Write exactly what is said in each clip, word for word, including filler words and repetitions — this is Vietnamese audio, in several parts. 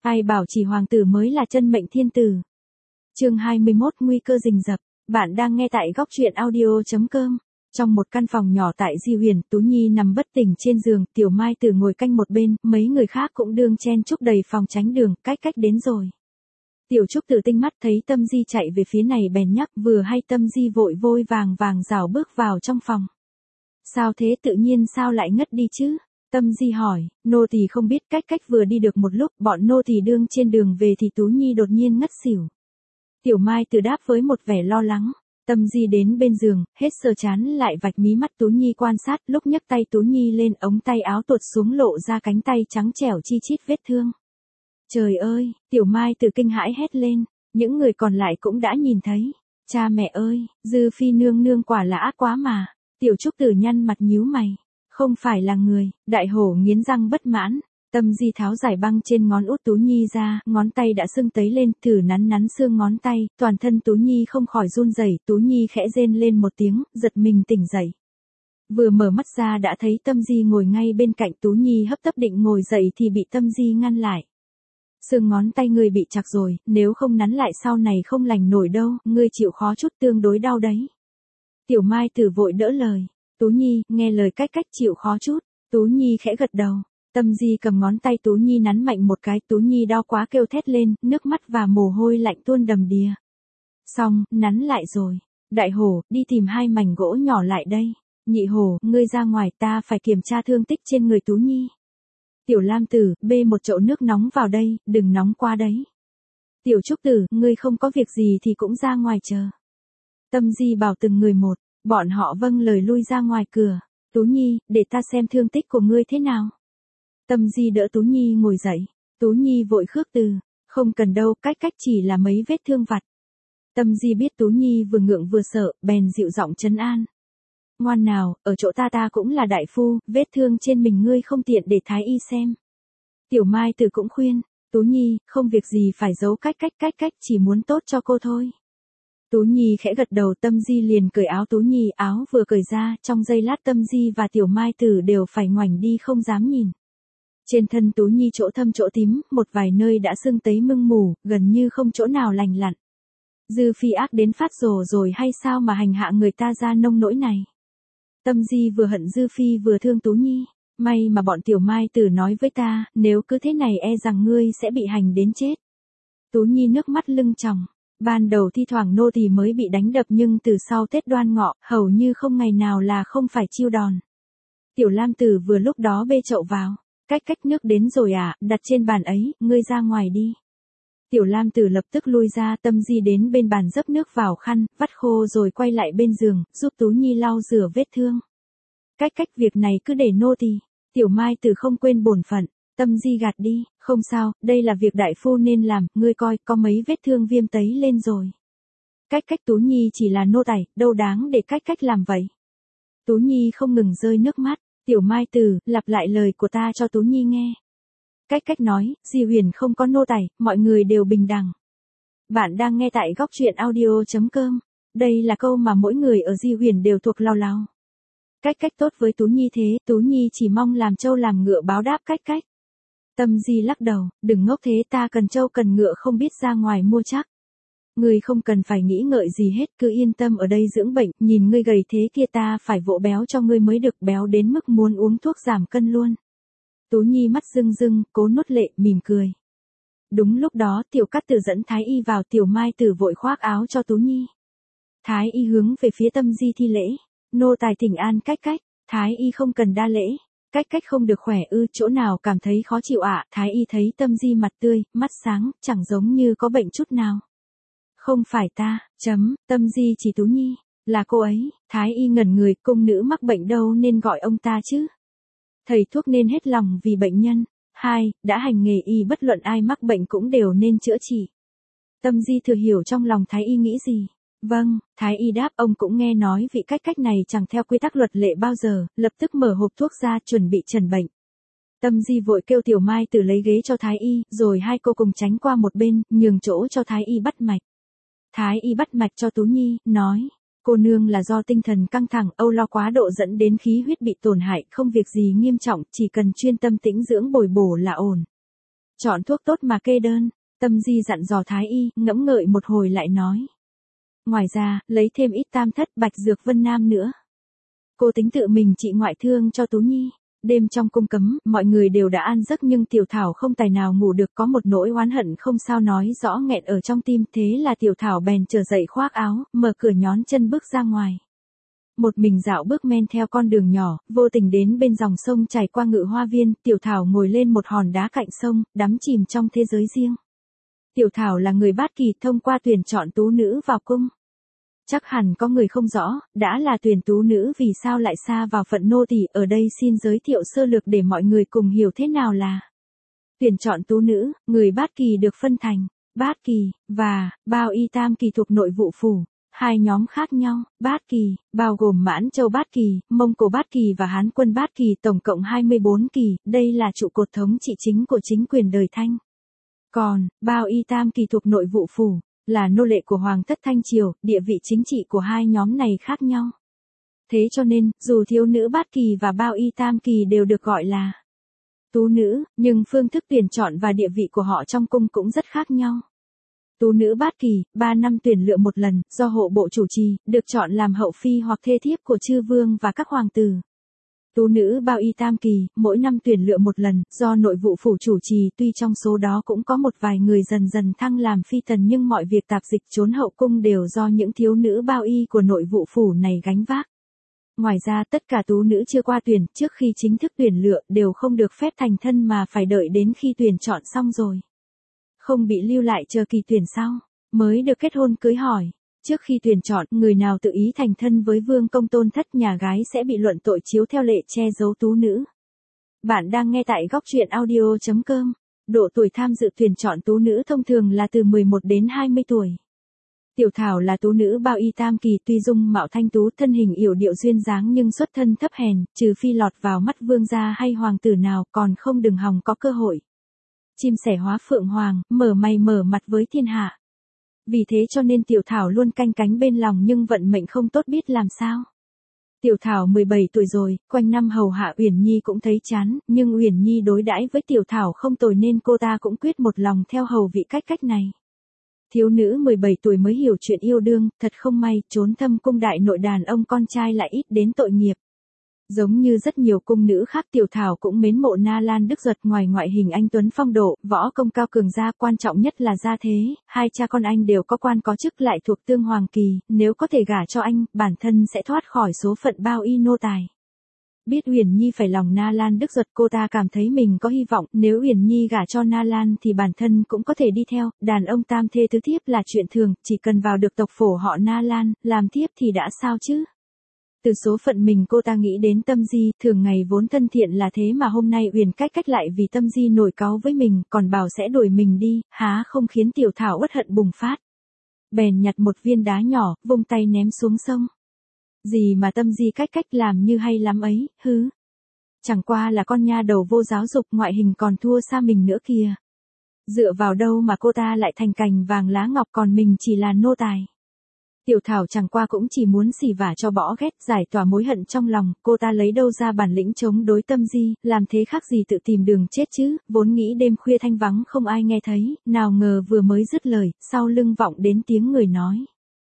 Ai bảo chỉ hoàng tử mới là chân mệnh thiên tử. Chương hai mươi mốt Nguy cơ rình rập. Bạn đang nghe tại góc truyện audio chấm com. Trong một căn phòng nhỏ tại Di Huyền, Tú Nhi nằm bất tỉnh trên giường, Tiểu Mai Tử ngồi canh một bên, mấy người khác cũng đương chen chúc đầy phòng tránh đường, cách cách đến rồi. Tiểu Trúc Tử tinh mắt thấy Tâm Di chạy về phía này bèn nhắc, vừa hay Tâm Di vội vội vàng vàng rảo bước vào trong phòng. Sao thế, tự nhiên sao lại ngất đi chứ? Tâm Di hỏi. Nô tỳ không biết. Cách cách vừa đi được một lúc, bọn nô tỳ đương trên đường về thì Tú Nhi đột nhiên ngất xỉu. Tiểu Mai Tử đáp với một vẻ lo lắng. Tâm Di đến bên giường, hết sờ chán lại vạch mí mắt Tú Nhi quan sát, lúc nhấc tay Tú Nhi lên, ống tay áo tuột xuống lộ ra cánh tay trắng trẻo chi chít vết thương. Trời ơi, Tiểu Mai Tử kinh hãi hét lên, những người còn lại cũng đã nhìn thấy. Cha mẹ ơi, Dư Phi nương nương quả là ác quá mà. Tiểu Trúc Tử nhăn mặt nhíu mày. Không phải là người. Đại hổ nghiến răng bất mãn. Tâm Di tháo giải băng trên ngón út Tú Nhi ra, ngón tay đã sưng tấy lên, thử nắn nắn xương ngón tay, toàn thân Tú Nhi không khỏi run rẩy. Tú Nhi khẽ rên lên một tiếng, giật mình tỉnh dậy. Vừa mở mắt ra đã thấy Tâm Di ngồi ngay bên cạnh. Tú Nhi hấp tấp định ngồi dậy thì bị Tâm Di ngăn lại. Xương ngón tay ngươi bị chặt rồi, nếu không nắn lại sau này không lành nổi đâu, ngươi chịu khó chút, tương đối đau đấy. Tiểu Mai Tử vội đỡ lời. Tú Nhi, nghe lời cách cách, chịu khó chút. Tú Nhi khẽ gật đầu. Tâm Di cầm ngón tay Tú Nhi nắn mạnh một cái, Tú Nhi đau quá kêu thét lên, nước mắt và mồ hôi lạnh tuôn đầm đìa. Xong, nắn lại rồi. Đại hổ, đi tìm hai mảnh gỗ nhỏ lại đây. Nhị hổ, ngươi ra ngoài, ta phải kiểm tra thương tích trên người Tú Nhi. Tiểu Lam Tử, bê một chậu nước nóng vào đây, đừng nóng quá đấy. Tiểu Trúc Tử, ngươi không có việc gì thì cũng ra ngoài chờ. Tâm Di bảo từng người một. Bọn họ vâng lời lui ra ngoài cửa. Tú Nhi, để ta xem thương tích của ngươi thế nào. Tâm Di đỡ Tú Nhi ngồi dậy. Tú Nhi vội khước từ. Không cần đâu, cách cách chỉ là mấy vết thương vặt. Tâm Di biết Tú Nhi vừa ngượng vừa sợ, bèn dịu giọng trấn an. Ngoan nào, ở chỗ ta ta cũng là đại phu, vết thương trên mình ngươi không tiện để thái y xem. Tiểu Mai Tử cũng khuyên. Tú Nhi, không việc gì phải giấu cách cách cách cách, chỉ muốn tốt cho cô thôi. Tú Nhi khẽ gật đầu. Tâm Di liền cởi áo Tú Nhi, áo vừa cởi ra, trong giây lát Tâm Di và Tiểu Mai Tử đều phải ngoảnh đi không dám nhìn. Trên thân Tú Nhi chỗ thâm chỗ tím, một vài nơi đã sưng tấy mưng mủ, gần như không chỗ nào lành lặn. Dư Phi ác đến phát rồ rồi hay sao mà hành hạ người ta ra nông nỗi này. Tâm Di vừa hận Dư Phi vừa thương Tú Nhi. May mà bọn Tiểu Mai Tử nói với ta, nếu cứ thế này e rằng ngươi sẽ bị hành đến chết. Tú Nhi nước mắt lưng tròng. Ban đầu thi thoảng nô tỳ mới bị đánh đập, nhưng từ sau Tết Đoan Ngọ, hầu như không ngày nào là không phải chiêu đòn. Tiểu Lam Tử vừa lúc đó bê chậu vào. Cách cách, nước đến rồi à, đặt trên bàn ấy, ngươi ra ngoài đi. Tiểu Lam Tử lập tức lui ra. Tâm Di đến bên bàn dấp nước vào khăn, vắt khô rồi quay lại bên giường, giúp Tú Nhi lau rửa vết thương. Cách cách, việc này cứ để nô tỳ. Tiểu Mai Tử không quên bổn phận. Tâm Di gạt đi, không sao, đây là việc đại phu nên làm, ngươi coi, có mấy vết thương viêm tấy lên rồi. Cách cách, Tú Nhi chỉ là nô tài, đâu đáng để cách cách làm vậy. Tú Nhi không ngừng rơi nước mắt. Tiểu Mai Tử, lặp lại lời của ta cho Tú Nhi nghe. Cách cách nói, Di Huyền không có nô tài, mọi người đều bình đẳng. Bạn đang nghe tại góc truyện audio chấm com. Đây là câu mà mỗi người ở Di Huyền đều thuộc lao lao. Cách cách tốt với Tú Nhi thế, Tú Nhi chỉ mong làm trâu làm ngựa báo đáp cách cách. Tâm Di lắc đầu, đừng ngốc thế, ta cần trâu cần ngựa không biết ra ngoài mua chắc. Ngươi không cần phải nghĩ ngợi gì hết, cứ yên tâm ở đây dưỡng bệnh, nhìn ngươi gầy thế kia ta phải vỗ béo cho ngươi mới được, béo đến mức muốn uống thuốc giảm cân luôn. Tú Nhi mắt rưng rưng, cố nuốt lệ, mỉm cười. Đúng lúc đó, Tiểu Cát Tử dẫn Thái y vào. Tiểu Mai Tử vội khoác áo cho Tú Nhi. Thái y hướng về phía Tâm Di thi lễ. Nô tài thỉnh an cách cách. Thái y không cần đa lễ. Cách cách không được khỏe ư, chỗ nào cảm thấy khó chịu ạ? À? Thái y thấy Tâm Di mặt tươi, mắt sáng, chẳng giống như có bệnh chút nào. Không phải ta, chấm, Tâm Di chỉ Tú Nhi, là cô ấy. Thái y ngẩn người, cung nữ mắc bệnh đâu nên gọi ông ta chứ. Thầy thuốc nên hết lòng vì bệnh nhân. Hai, đã hành nghề y bất luận ai mắc bệnh cũng đều nên chữa trị. Tâm Di thừa hiểu trong lòng Thái y nghĩ gì. Vâng, Thái y đáp, ông cũng nghe nói vị cách cách này chẳng theo quy tắc luật lệ bao giờ, lập tức mở hộp thuốc ra chuẩn bị trần bệnh. Tâm Di vội kêu Tiểu Mai Tử lấy ghế cho Thái y, rồi hai cô cùng tránh qua một bên, nhường chỗ cho Thái y bắt mạch. Thái y bắt mạch cho Tú Nhi, nói, cô nương là do tinh thần căng thẳng, âu lo quá độ dẫn đến khí huyết bị tổn hại, không việc gì nghiêm trọng, chỉ cần chuyên tâm tĩnh dưỡng bồi bổ là ổn. Chọn thuốc tốt mà kê đơn, Tâm Di dặn dò Thái Y, ngẫm ngợi một hồi lại nói. Ngoài ra, lấy thêm ít tam thất bạch dược vân nam nữa. Cô tính tự mình trị ngoại thương cho Tú Nhi. Đêm trong cung cấm, mọi người đều đã an giấc nhưng Tiểu Thảo không tài nào ngủ được, có một nỗi oán hận không sao nói rõ nghẹn ở trong tim, thế là Tiểu Thảo bèn trở dậy khoác áo, mở cửa nhón chân bước ra ngoài. Một mình dạo bước men theo con đường nhỏ, vô tình đến bên dòng sông chảy qua Ngự Hoa Viên, Tiểu Thảo ngồi lên một hòn đá cạnh sông, đắm chìm trong thế giới riêng. Tiểu Thảo là người Bát Kỳ, thông qua tuyển chọn tú nữ vào cung. Chắc hẳn có người không rõ, đã là tuyển tú nữ vì sao lại xa vào phận nô tỳ, ở đây xin giới thiệu sơ lược để mọi người cùng hiểu thế nào là tuyển chọn tú nữ. Người Bát Kỳ được phân thành Bát Kỳ và Bao Y Tam Kỳ thuộc Nội Vụ Phủ, hai nhóm khác nhau. Bát Kỳ bao gồm Mãn Châu Bát Kỳ, Mông Cổ Bát Kỳ và Hán Quân Bát Kỳ, tổng cộng hai mươi bốn kỳ, đây là trụ cột thống trị chính của chính quyền đời Thanh. Còn Bao Y Tam Kỳ thuộc Nội Vụ Phủ là nô lệ của Hoàng thất Thanh Triều, địa vị chính trị của hai nhóm này khác nhau. Thế cho nên, dù thiếu nữ Bát Kỳ và Bao Y Tam Kỳ đều được gọi là tú nữ, nhưng phương thức tuyển chọn và địa vị của họ trong cung cũng rất khác nhau. Tú nữ Bát Kỳ, ba năm tuyển lựa một lần, do hộ bộ chủ trì, được chọn làm hậu phi hoặc thê thiếp của chư vương và các hoàng tử. Tú nữ Bao Y Tam Kỳ, mỗi năm tuyển lựa một lần, do Nội Vụ Phủ chủ trì, tuy trong số đó cũng có một vài người dần dần thăng làm phi tần nhưng mọi việc tạp dịch trốn hậu cung đều do những thiếu nữ Bao Y của Nội Vụ Phủ này gánh vác. Ngoài ra tất cả tú nữ chưa qua tuyển, trước khi chính thức tuyển lựa, đều không được phép thành thân mà phải đợi đến khi tuyển chọn xong rồi. Không bị lưu lại chờ kỳ tuyển sau, mới được kết hôn cưới hỏi. Trước khi tuyển chọn, người nào tự ý thành thân với vương công tôn thất nhà gái sẽ bị luận tội chiếu theo lệ che giấu tú nữ. Bạn đang nghe tại góc truyện audio chấm com. Độ tuổi tham dự tuyển chọn tú nữ thông thường là từ mười một đến hai mươi tuổi. Tiểu Thảo là tú nữ Bao Y Tam Kỳ, tuy dung mạo thanh tú, thân hình yểu điệu duyên dáng nhưng xuất thân thấp hèn, trừ phi lọt vào mắt vương gia hay hoàng tử nào, còn không đừng hòng có cơ hội. Chim sẻ hóa phượng hoàng, mở mày mở mặt với thiên hạ. Vì thế cho nên Tiểu Thảo luôn canh cánh bên lòng nhưng vận mệnh không tốt biết làm sao. Tiểu Thảo mười bảy tuổi rồi, quanh năm hầu hạ Uyển Nhi cũng thấy chán, nhưng Uyển Nhi đối đãi với Tiểu Thảo không tồi nên cô ta cũng quyết một lòng theo hầu vị cách cách này. Thiếu nữ mười bảy tuổi mới hiểu chuyện yêu đương, thật không may, trốn thâm cung đại nội đàn ông con trai lại ít đến tội nghiệp. Giống như rất nhiều cung nữ khác, Tiểu Thảo cũng mến mộ Na Lan Đức Duật, ngoài ngoại hình anh tuấn phong độ, võ công cao cường ra, quan trọng nhất là gia thế, hai cha con anh đều có quan có chức lại thuộc tương hoàng kỳ, nếu có thể gả cho anh, bản thân sẽ thoát khỏi số phận Bao Y nô tài. Biết Uyển Nhi phải lòng Na Lan Đức Duật, cô ta cảm thấy mình có hy vọng, nếu Uyển Nhi gả cho Na Lan thì bản thân cũng có thể đi theo, đàn ông tam thê tứ thiếp là chuyện thường, chỉ cần vào được tộc phổ họ Na Lan, làm thiếp thì đã sao chứ. Từ số phận mình cô ta nghĩ đến Tâm Di, thường ngày vốn thân thiện là thế mà hôm nay Uyển Cách Cách lại vì Tâm Di nổi cáu với mình, còn bảo sẽ đuổi mình đi, há không khiến Tiểu Thảo uất hận bùng phát. Bèn nhặt một viên đá nhỏ, vung tay ném xuống sông. Gì mà Tâm Di Cách Cách làm như hay lắm ấy, hứ. Chẳng qua là con nha đầu vô giáo dục, ngoại hình còn thua xa mình nữa kìa. Dựa vào đâu mà cô ta lại thành cành vàng lá ngọc còn mình chỉ là nô tài. Tiểu Thảo chẳng qua cũng chỉ muốn xỉ vả cho bỏ ghét, giải tỏa mối hận trong lòng, cô ta lấy đâu ra bản lĩnh chống đối Tâm Di, làm thế khác gì tự tìm đường chết chứ, vốn nghĩ đêm khuya thanh vắng không ai nghe thấy, nào ngờ vừa mới dứt lời, sau lưng vọng đến tiếng người nói.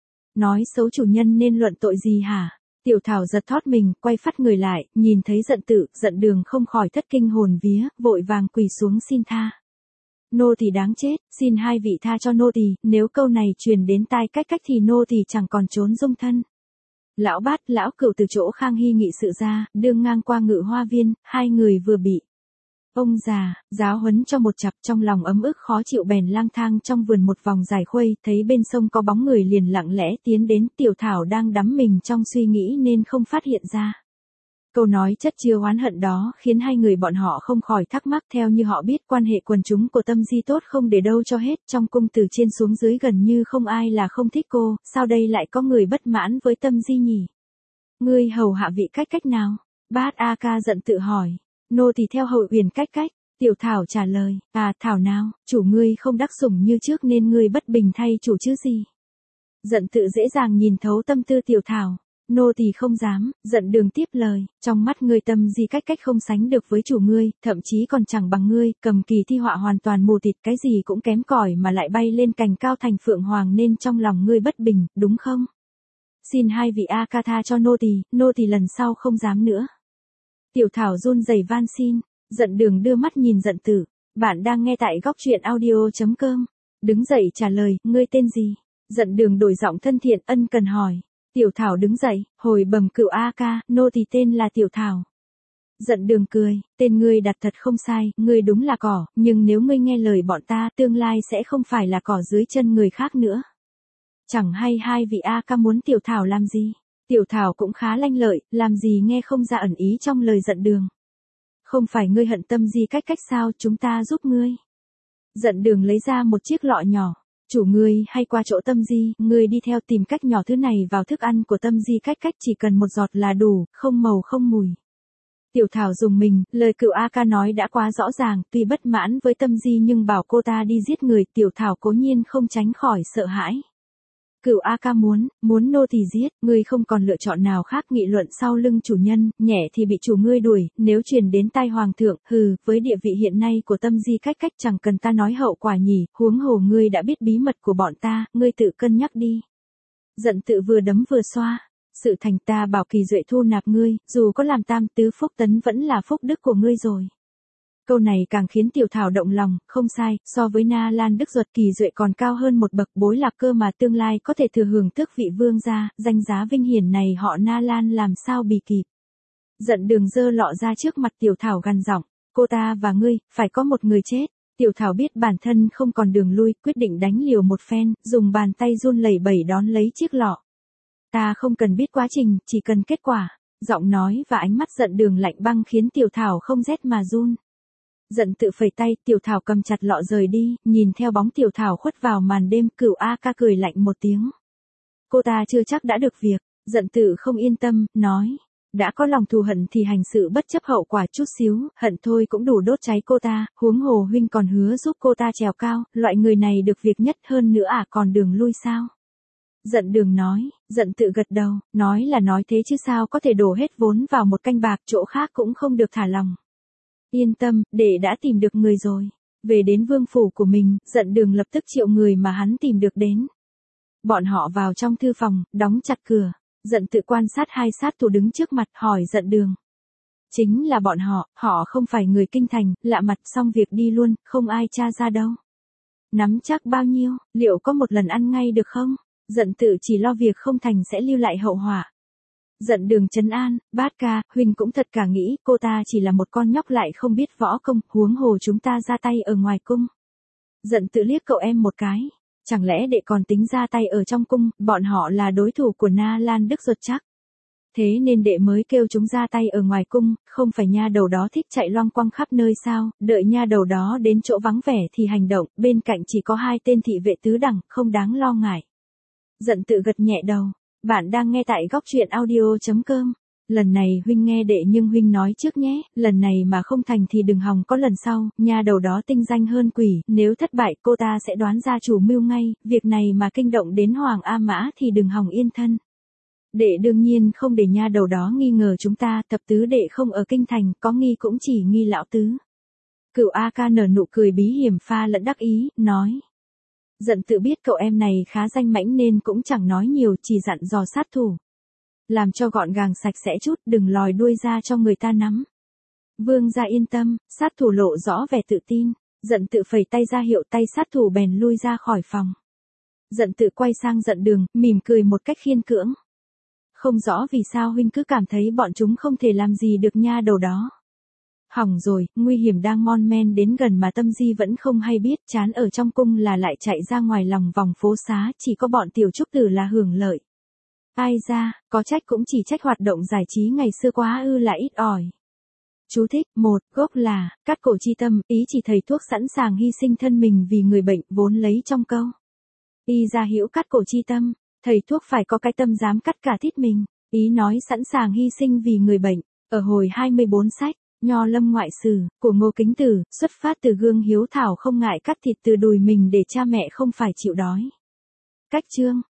Nói xấu chủ nhân nên luận tội gì hả? Tiểu Thảo giật thót mình, quay phát người lại, nhìn thấy giận tự, giận đường không khỏi thất kinh hồn vía, vội vàng quỳ xuống xin tha. Nô tỳ đáng chết, xin hai vị tha cho nô tỳ, nếu câu này truyền đến tai Cách Cách thì nô tỳ chẳng còn trốn dung thân. Lão Bát, lão Cửu từ chỗ Khang Hy nghị sự ra, đương ngang qua Ngự Hoa Viên, hai người vừa bị ông già giáo huấn cho một chặp, trong lòng ấm ức khó chịu bèn lang thang trong vườn một vòng dài khuây, thấy bên sông có bóng người liền lặng lẽ tiến đến. Tiểu Thảo đang đắm mình trong suy nghĩ nên không phát hiện ra. Câu nói chất chứa oán hận đó khiến hai người bọn họ không khỏi thắc mắc, theo như họ biết quan hệ quần chúng của Tâm Di tốt không để đâu cho hết, trong cung từ trên xuống dưới gần như không ai là không thích cô, sao đây lại có người bất mãn với Tâm Di nhỉ? Ngươi hầu hạ vị Cách Cách nào? Bát A Ca giận tự hỏi. Nô tỳ theo hầu Uyển Cách Cách. Tiểu Thảo trả lời, à Thảo nào, chủ ngươi không đắc sủng như trước nên ngươi bất bình thay chủ chứ gì. Giận tự dễ dàng nhìn thấu tâm tư Tiểu Thảo. Nô tỳ không dám, giận đường tiếp lời, trong mắt ngươi Tâm Di cách cách không sánh được với chủ ngươi, thậm chí còn chẳng bằng ngươi, cầm kỳ thi họa hoàn toàn mù tịt, cái gì cũng kém cỏi mà lại bay lên cành cao thành phượng hoàng, nên trong lòng ngươi bất bình, đúng không? Xin hai vị A ca tha cho nô tỳ, nô tỳ lần sau không dám nữa. Tiểu Thảo run rẩy van xin, giận đường đưa mắt nhìn giận tử, bạn đang nghe tại góc truyện audio.com. Đứng dậy trả lời, ngươi tên gì? Giận đường đổi giọng thân thiện ân cần hỏi. Tiểu Thảo đứng dậy, hồi bẩm cựu A ca, nô tỳ tên là Tiểu Thảo. Giận đường cười, tên ngươi đặt thật không sai, ngươi đúng là cỏ, nhưng nếu ngươi nghe lời bọn ta, tương lai sẽ không phải là cỏ dưới chân người khác nữa. Chẳng hay hai vị A ca muốn Tiểu Thảo làm gì? Tiểu Thảo cũng khá lanh lợi, làm gì nghe không ra ẩn ý trong lời giận đường. Không phải ngươi hận Tâm Di cách cách sao, chúng ta giúp ngươi. Giận đường lấy ra một chiếc lọ nhỏ. Chủ ngươi hay qua chỗ Tâm Di, ngươi đi theo tìm cách nhỏ thứ này vào thức ăn của Tâm Di cách cách, chỉ cần một giọt là đủ, không màu không mùi. Tiểu Thảo dùng mình, lời cựu A ca nói đã quá rõ ràng, tuy bất mãn với Tâm Di nhưng bảo cô ta đi giết người, Tiểu Thảo cố nhiên không tránh khỏi sợ hãi. Cựu A ca muốn, muốn nô tỳ giết, ngươi không còn lựa chọn nào khác, nghị luận sau lưng chủ nhân, nhẹ thì bị chủ ngươi đuổi, nếu truyền đến tai hoàng thượng, hừ, với địa vị hiện nay của Tâm Di cách cách chẳng cần ta nói hậu quả nhỉ, huống hồ ngươi đã biết bí mật của bọn ta, ngươi tự cân nhắc đi. Giận tự vừa đấm vừa xoa, sự thành ta bảo Kỳ Duệ thu nạp ngươi, dù có làm tam tứ phúc tấn vẫn là phúc đức của ngươi rồi. Câu này càng khiến Tiểu Thảo động lòng, không sai, so với Na Lan Đức Duật Kỳ Duệ còn cao hơn một bậc, bối lạc cơ mà tương lai có thể thừa hưởng tước vị vương gia, danh giá vinh hiển này họ Na Lan làm sao bì kịp. Giận đường dơ lọ ra trước mặt Tiểu Thảo gằn giọng, cô ta và ngươi, phải có một người chết. Tiểu Thảo biết bản thân không còn đường lui, quyết định đánh liều một phen, dùng bàn tay run lẩy bẩy đón lấy chiếc lọ. Ta không cần biết quá trình, chỉ cần kết quả. Giọng nói và ánh mắt giận đường lạnh băng khiến Tiểu Thảo không rét mà run. Giận tự phẩy tay, Tiểu Thảo cầm chặt lọ rời đi, nhìn theo bóng Tiểu Thảo khuất vào màn đêm, cửu A ca cười lạnh một tiếng. Cô ta chưa chắc đã được việc, giận tự không yên tâm, nói. Đã có lòng thù hận thì hành sự bất chấp hậu quả chút xíu, hận thôi cũng đủ đốt cháy cô ta, huống hồ huynh còn hứa giúp cô ta trèo cao, loại người này được việc nhất hơn nữa à, còn đường lui sao? Giận đường nói, giận tự gật đầu, nói là nói thế chứ sao có thể đổ hết vốn vào một canh bạc, chỗ khác cũng không được thả lòng. Yên tâm, để đã tìm được người rồi. Về đến vương phủ của mình, giận đường lập tức triệu người mà hắn tìm được đến. Bọn họ vào trong thư phòng, đóng chặt cửa. Giận tự quan sát hai sát thủ đứng trước mặt, hỏi giận đường. Chính là bọn họ, họ không phải người kinh thành, lạ mặt, xong việc đi luôn, không ai tra ra đâu. Nắm chắc bao nhiêu, liệu có một lần ăn ngay được không? Giận tự chỉ lo việc không thành sẽ lưu lại hậu họa. Giận đường trấn an, bát ca, huynh cũng thật cả nghĩ, cô ta chỉ là một con nhóc lại không biết võ công, huống hồ chúng ta ra tay ở ngoài cung. Giận tự liếc cậu em một cái. Chẳng lẽ đệ còn tính ra tay ở trong cung, bọn họ là đối thủ của Na Lan Đức Duật chắc. Thế nên đệ mới kêu chúng ra tay ở ngoài cung, không phải nha đầu đó thích chạy loang quăng khắp nơi sao, đợi nha đầu đó đến chỗ vắng vẻ thì hành động, bên cạnh chỉ có hai tên thị vệ tứ đẳng, không đáng lo ngại. Giận tự gật nhẹ đầu, bạn đang nghe tại góc truyện audio.com. Lần này huynh nghe đệ nhưng huynh nói trước nhé, lần này mà không thành thì đừng hòng có lần sau, nha đầu đó tinh danh hơn quỷ, nếu thất bại cô ta sẽ đoán ra chủ mưu ngay, việc này mà kinh động đến Hoàng A Mã thì đừng hòng yên thân. Đệ đương nhiên không để nha đầu đó nghi ngờ chúng ta, thập tứ đệ không ở kinh thành, có nghi cũng chỉ nghi lão tứ. Cửu A ca nở nụ cười bí hiểm pha lẫn đắc ý, nói. Giận tự biết cậu em này khá danh mãnh nên cũng chẳng nói nhiều, chỉ dặn dò sát thủ. Làm cho gọn gàng sạch sẽ chút, đừng lòi đuôi ra cho người ta nắm. Vương gia yên tâm, sát thủ lộ rõ vẻ tự tin, giận tự phẩy tay ra hiệu, tay sát thủ bèn lui ra khỏi phòng. Giận tự quay sang giận đường, mỉm cười một cách khiên cưỡng. Không rõ vì sao huynh cứ cảm thấy bọn chúng không thể làm gì được nha đầu đó. Hỏng rồi, nguy hiểm đang mon men đến gần mà Tâm Di vẫn không hay biết, chán ở trong cung là lại chạy ra ngoài lòng vòng phố xá, chỉ có bọn tiểu trúc tử là hưởng lợi. Ai ra, có trách cũng chỉ trách hoạt động giải trí ngày xưa quá ư là ít ỏi. Chú thích, một, gốc là, cắt cổ chi tâm, ý chỉ thầy thuốc sẵn sàng hy sinh thân mình vì người bệnh, vốn lấy trong câu. Y ra hiểu cắt cổ chi tâm, thầy thuốc phải có cái tâm dám cắt cả thít mình, ý nói sẵn sàng hy sinh vì người bệnh, ở hồi hai mươi bốn sách. Nho Lâm Ngoại Sử, của Ngô Kính Tử, xuất phát từ gương hiếu thảo không ngại cắt thịt từ đùi mình để cha mẹ không phải chịu đói. Cách chương,